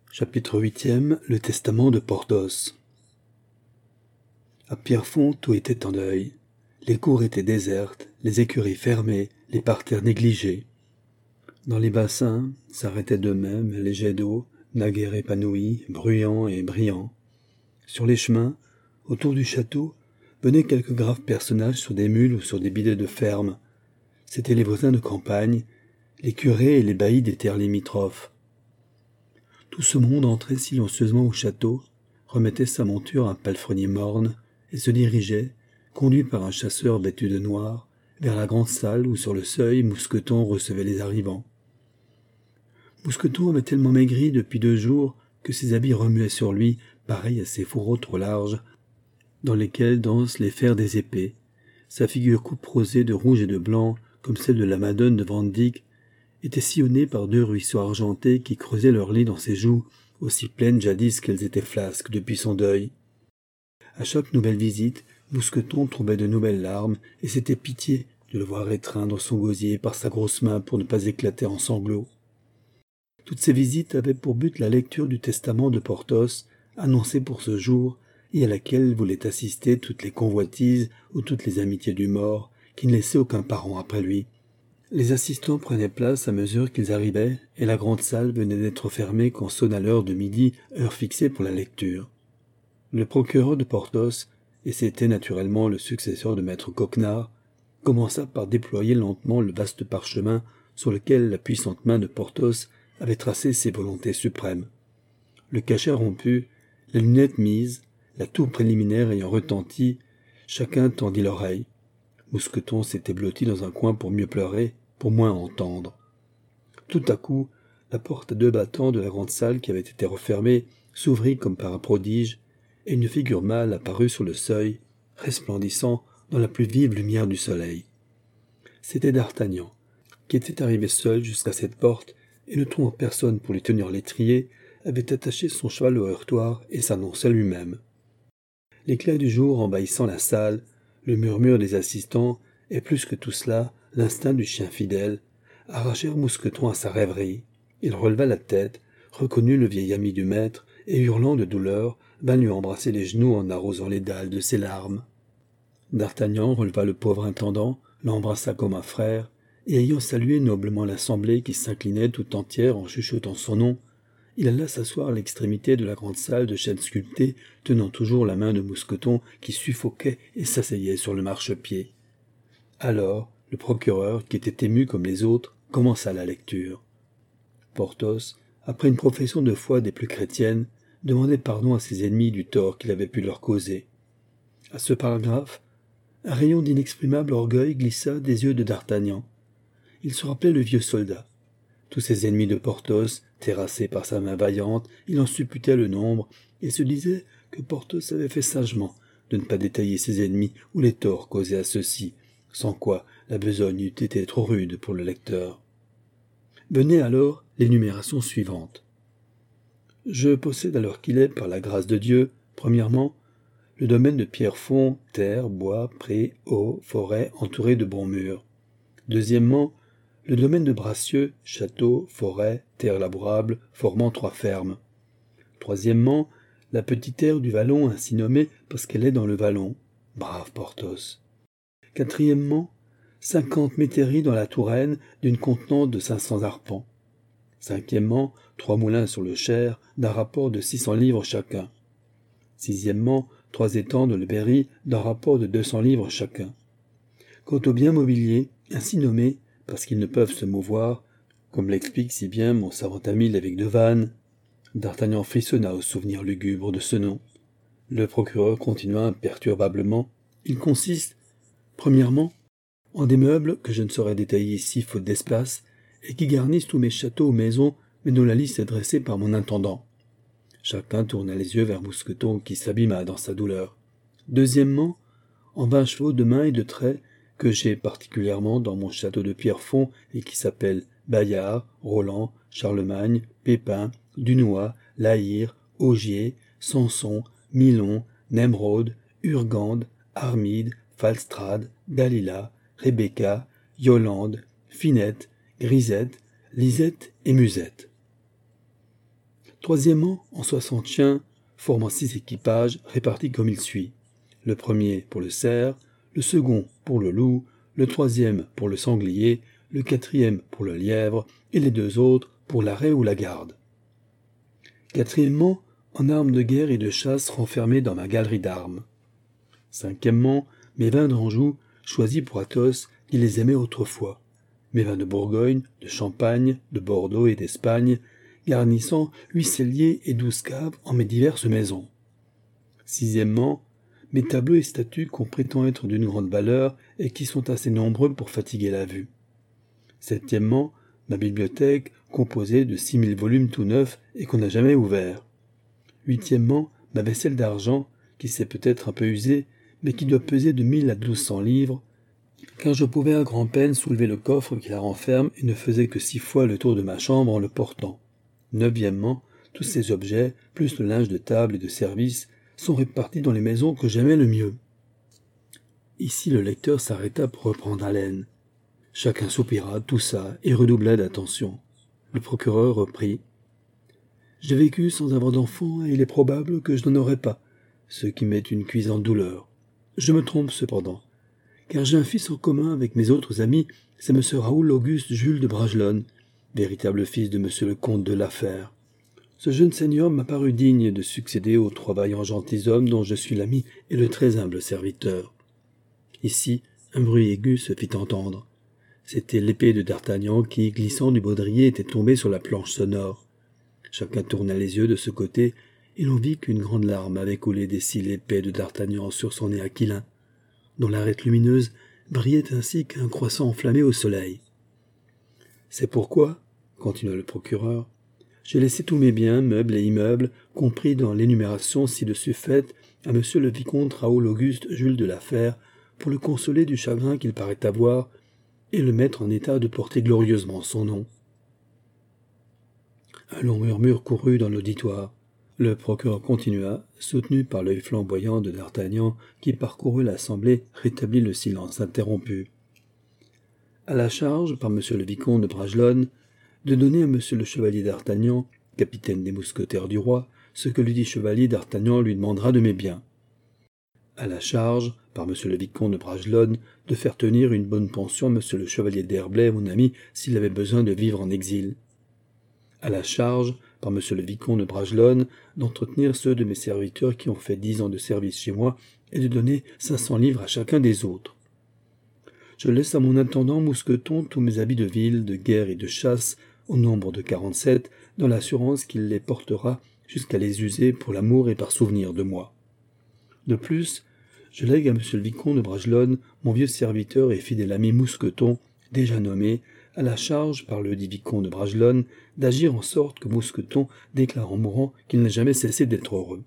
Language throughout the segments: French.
Chapitre 8e. Le testament de Porthos. À Pierrefonds, tout était en deuil. Les cours étaient désertes, les écuries fermées, les parterres négligés. Dans les bassins s'arrêtaient d'eux-mêmes les jets d'eau, naguère épanouis, bruyants et brillants. Sur les chemins, autour du château, venaient quelques graves personnages sur des mules ou sur des bidets de ferme. C'étaient les voisins de campagne, les curés et les baillis des terres limitrophes. Tout ce monde entrait silencieusement au château, remettait sa monture à un palefrenier morne et se dirigeait, conduit par un chasseur vêtu de noir, vers la grande salle où sur le seuil Mousqueton recevait les arrivants. Mousqueton avait tellement maigri depuis 2 jours que ses habits remuaient sur lui, pareils à ces fourreaux trop larges, dans lesquels dansent les fers des épées. Sa figure couperosée de rouge et de blanc, comme celle de la Madone de Van Dyck, était sillonnée par 2 ruisseaux argentés qui creusaient leur lit dans ses joues, aussi pleines jadis qu'elles étaient flasques depuis son deuil. À chaque nouvelle visite, Mousqueton trouvait de nouvelles larmes, et c'était pitié de le voir étreindre son gosier par sa grosse main pour ne pas éclater en sanglots. Toutes ces visites avaient pour but la lecture du testament de Porthos, annoncé pour ce jour, et à laquelle voulaient assister toutes les convoitises ou toutes les amitiés du mort, qui ne laissaient aucun parent après lui. Les assistants prenaient place à mesure qu'ils arrivaient, et la grande salle venait d'être fermée quand sonna l'heure de midi, heure fixée pour la lecture. Le procureur de Porthos, et c'était naturellement le successeur de maître Coquenard, commença par déployer lentement le vaste parchemin sur lequel la puissante main de Porthos avait tracé ses volontés suprêmes. Le cachet rompu, la lunette mise, la tour préliminaire ayant retenti, chacun tendit l'oreille. Mousqueton s'était blotti dans un coin pour mieux pleurer, pour moins entendre. Tout à coup, la porte à 2 battants de la grande salle qui avait été refermée s'ouvrit comme par un prodige, et une figure mâle apparut sur le seuil, resplendissant dans la plus vive lumière du soleil. C'était D'Artagnan, qui était arrivé seul jusqu'à cette porte, et ne trouvant personne pour lui tenir l'étrier, avait attaché son cheval au heurtoir et s'annonçait lui-même. L'éclat du jour envahissant la salle, le murmure des assistants, et plus que tout cela, l'instinct du chien fidèle, arrachèrent Mousqueton à sa rêverie. Il releva la tête, reconnut le vieil ami du maître, et hurlant de douleur, vint lui embrasser les genoux en arrosant les dalles de ses larmes. D'Artagnan releva le pauvre intendant, l'embrassa comme un frère, et ayant salué noblement l'assemblée qui s'inclinait tout entière en chuchotant son nom, il alla s'asseoir à l'extrémité de la grande salle de chêne sculpté, tenant toujours la main de Mousqueton qui suffoquait et s'asseyait sur le marchepied. Alors, le procureur, qui était ému comme les autres, commença la lecture. Porthos, après une profession de foi des plus chrétiennes, demandait pardon à ses ennemis du tort qu'il avait pu leur causer. À ce paragraphe, un rayon d'inexprimable orgueil glissa des yeux de D'Artagnan. Il se rappelait le vieux soldat. Tous ses ennemis de Porthos, terrassés par sa main vaillante, il en supputait le nombre, et se disait que Porthos avait fait sagement de ne pas détailler ses ennemis ou les torts causés à ceux-ci, sans quoi la besogne eût été trop rude pour le lecteur. Venait alors l'énumération suivante. Je possède alors qu'il est, par la grâce de Dieu, premièrement, le domaine de Pierrefonds, terre, bois, prés, eaux, forêts entourés de bons murs. Deuxièmement, le domaine de Bracieux, château, forêt, terre labourable, formant 3 fermes. Troisièmement, la petite terre du Vallon ainsi nommée parce qu'elle est dans le Vallon. Brave Porthos. Quatrièmement, 50 métairies dans la Touraine d'une contenance de 500 arpents. Cinquièmement, 3 moulins sur le Cher d'un rapport de 600 livres chacun. Sixièmement, 3 étangs de le Berry d'un rapport de 200 livres chacun. Quant aux biens mobiliers, ainsi nommés, parce qu'ils ne peuvent se mouvoir, comme l'explique si bien mon savant ami l'évêque de Vannes, D'Artagnan frissonna au souvenir lugubre de ce nom. Le procureur continua imperturbablement. Il consiste, premièrement, en des meubles que je ne saurais détailler ici faute d'espace, et qui garnissent tous mes châteaux ou maisons, mais dont la liste est dressée par mon intendant. Chacun tourna les yeux vers Mousqueton qui s'abîma dans sa douleur. Deuxièmement, en 20 chevaux de main et de trait, que j'ai particulièrement dans mon château de Pierrefonds et qui s'appellent Bayard, Roland, Charlemagne, Pépin, Dunois, La Hire, Ogier, Samson, Milon, Nemrod, Urgande, Armide, Falstrade, Dalila, Rebecca, Yolande, Finette, Grisette, Lisette et Musette. Troisièmement, en 60 chiens, formant 6 équipages répartis comme il suit. Le premier pour le cerf, le second pour le loup, le troisième pour le sanglier, le quatrième pour le lièvre, et les 2 autres pour l'arrêt ou la garde. Quatrièmement, en armes de guerre et de chasse renfermées dans ma galerie d'armes. Cinquièmement, mes vins d'Anjou, choisis pour Athos, qui les aimait autrefois. Mes vins de Bourgogne, de Champagne, de Bordeaux et d'Espagne, garnissant 8 celliers et 12 caves en mes diverses maisons. Sixièmement, mes tableaux et statues qu'on prétend être d'une grande valeur et qui sont assez nombreux pour fatiguer la vue. Septièmement, ma bibliothèque, composée de 6000 volumes tout neufs et qu'on n'a jamais ouverts. Huitièmement, ma vaisselle d'argent, qui s'est peut-être un peu usée, mais qui doit peser de 1000 à 1200 livres, car je pouvais à grand-peine soulever le coffre qui la renferme et ne faisais que 6 fois le tour de ma chambre en le portant. Neuvièmement, tous ces objets, plus le linge de table et de service, sont répartis dans les maisons que j'aimais le mieux. Ici le lecteur s'arrêta pour reprendre haleine. Chacun soupira, toussa et redoubla d'attention. Le procureur reprit. « J'ai vécu sans avoir d'enfant et il est probable que je n'en aurai pas, ce qui m'est une cuisante douleur. Je me trompe cependant, car j'ai un fils en commun avec mes autres amis, c'est M. Raoul Auguste Jules de Bragelonne, véritable fils de M. le comte de La Fère. Ce jeune seigneur m'a paru digne de succéder aux 3 vaillants gentilshommes dont je suis l'ami et le très humble serviteur. » Ici, un bruit aigu se fit entendre. C'était l'épée de d'Artagnan qui, glissant du baudrier, était tombée sur la planche sonore. Chacun tourna les yeux de ce côté, et l'on vit qu'une grande larme avait coulé des cils épais de d'Artagnan sur son nez aquilin, dont l'arête lumineuse brillait ainsi qu'un croissant enflammé au soleil. « C'est pourquoi, » continua le procureur, « j'ai laissé tous mes biens, meubles et immeubles, compris dans l'énumération ci-dessus faite, à M. le vicomte Raoul Auguste Jules de La Fère, pour le consoler du chagrin qu'il paraît avoir, et le mettre en état de porter glorieusement son nom. » Un long murmure courut dans l'auditoire. Le procureur continua, soutenu par l'œil flamboyant de d'Artagnan, qui parcourut l'assemblée, rétablit le silence interrompu. À la charge, par M. le vicomte de Bragelonne, de donner à M. le chevalier d'Artagnan, capitaine des mousquetaires du roi, ce que lui dit chevalier d'Artagnan lui demandera de mes biens. À la charge, par M. le vicomte de Bragelonne, de faire tenir une bonne pension à M. le chevalier d'Herblay, mon ami, s'il avait besoin de vivre en exil. À la charge, par M. le vicomte de Bragelonne, d'entretenir ceux de mes serviteurs qui ont fait 10 ans de service chez moi et de donner 500 livres à chacun des autres. Je laisse à mon intendant Mousqueton tous mes habits de ville, de guerre et de chasse, au nombre de 47, dans l'assurance qu'il les portera jusqu'à les user pour l'amour et par souvenir de moi. De plus, je lègue à M. le vicomte de Bragelonne mon vieux serviteur et fidèle ami Mousqueton, déjà nommé, à la charge par le dit vicomte de Bragelonne d'agir en sorte que Mousqueton déclare en mourant qu'il n'a jamais cessé d'être heureux.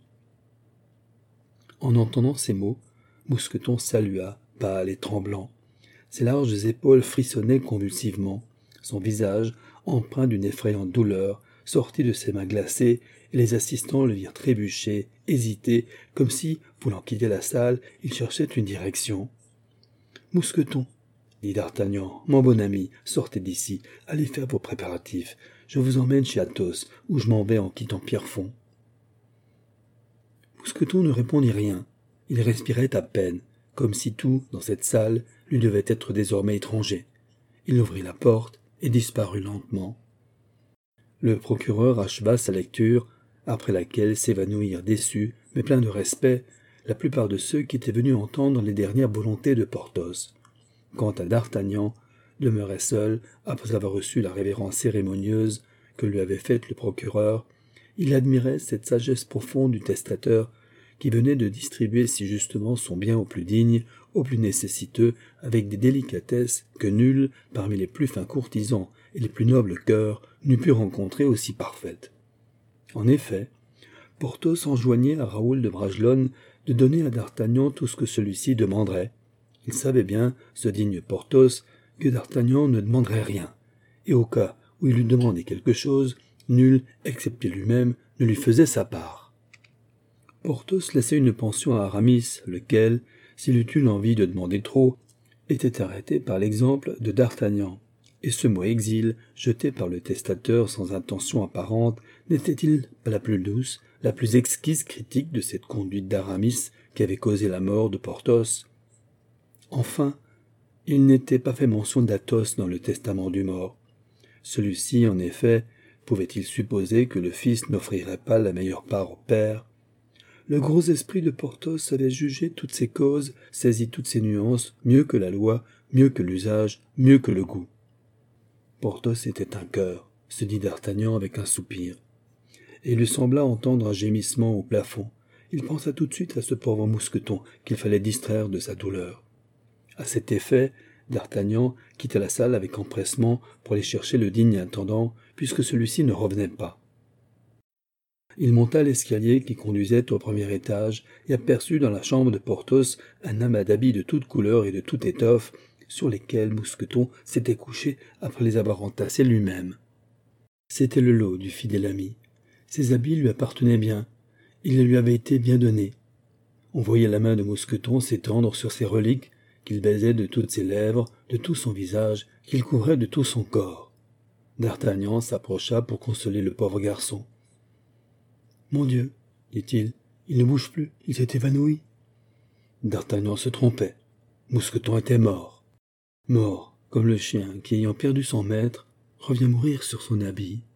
En entendant ces mots, Mousqueton salua, pâle et tremblant. Ses larges épaules frissonnaient convulsivement. Son visage, empreint d'une effrayante douleur, sortit de ses mains glacées, et les assistants le virent trébucher, hésiter, comme si, voulant quitter la salle, il cherchait une direction. « Mousqueton, » dit d'Artagnan, « mon bon ami, sortez d'ici, allez faire vos préparatifs. Je vous emmène chez Athos, où je m'en vais en quittant Pierrefonds. » Mousqueton ne répondit rien. Il respirait à peine, comme si tout, dans cette salle, lui devait être désormais étranger. Il ouvrit la porte et disparut lentement. Le procureur acheva sa lecture, après laquelle s'évanouirent déçus, mais pleins de respect, la plupart de ceux qui étaient venus entendre les dernières volontés de Porthos. Quant à d'Artagnan, demeurait seul, après avoir reçu la révérence cérémonieuse que lui avait faite le procureur, il admirait cette sagesse profonde du testateur qui venait de distribuer si justement son bien aux plus dignes, aux plus nécessiteux, avec des délicatesses que nul, parmi les plus fins courtisans et les plus nobles cœurs, n'eût pu rencontrer aussi parfaites. En effet, Porthos enjoignait à Raoul de Bragelonne de donner à d'Artagnan tout ce que celui-ci demanderait. Il savait bien, ce digne Porthos, que d'Artagnan ne demanderait rien, et au cas où il lui demandait quelque chose, nul, excepté lui-même, ne lui faisait sa part. Porthos laissait une pension à Aramis, lequel, s'il eût eu l'envie de demander trop, était arrêté par l'exemple de d'Artagnan. Et ce mot exil, jeté par le testateur sans intention apparente, n'était-il pas la plus douce, la plus exquise critique de cette conduite d'Aramis qui avait causé la mort de Porthos? Enfin, il n'était pas fait mention d'Athos dans le testament du mort. Celui-ci, en effet, pouvait-il supposer que le fils n'offrirait pas la meilleure part au père? Le gros esprit de Porthos avait jugé toutes ces causes, saisi toutes ces nuances, mieux que la loi, mieux que l'usage, mieux que le goût. Porthos était un cœur, se dit d'Artagnan avec un soupir. Et il lui sembla entendre un gémissement au plafond. Il pensa tout de suite à ce pauvre mousqueton qu'il fallait distraire de sa douleur. À cet effet, d'Artagnan quitta la salle avec empressement pour aller chercher le digne intendant, puisque celui-ci ne revenait pas. Il monta l'escalier qui conduisait au premier étage et aperçut dans la chambre de Porthos un amas d'habits de toutes couleurs et de toute étoffe, sur lesquels Mousqueton s'était couché après les avoir entassés lui-même. C'était le lot du fidèle ami. Ces habits lui appartenaient bien. Ils lui avaient été bien donnés. On voyait la main de Mousqueton s'étendre sur ces reliques qu'il baisait de toutes ses lèvres, de tout son visage, qu'il couvrait de tout son corps. D'Artagnan s'approcha pour consoler le pauvre garçon. « Mon Dieu, dit-il, il ne bouge plus, il s'est évanoui. » D'Artagnan se trompait. Mousqueton était mort. Mort, comme le chien qui, ayant perdu son maître, revient mourir sur son habit.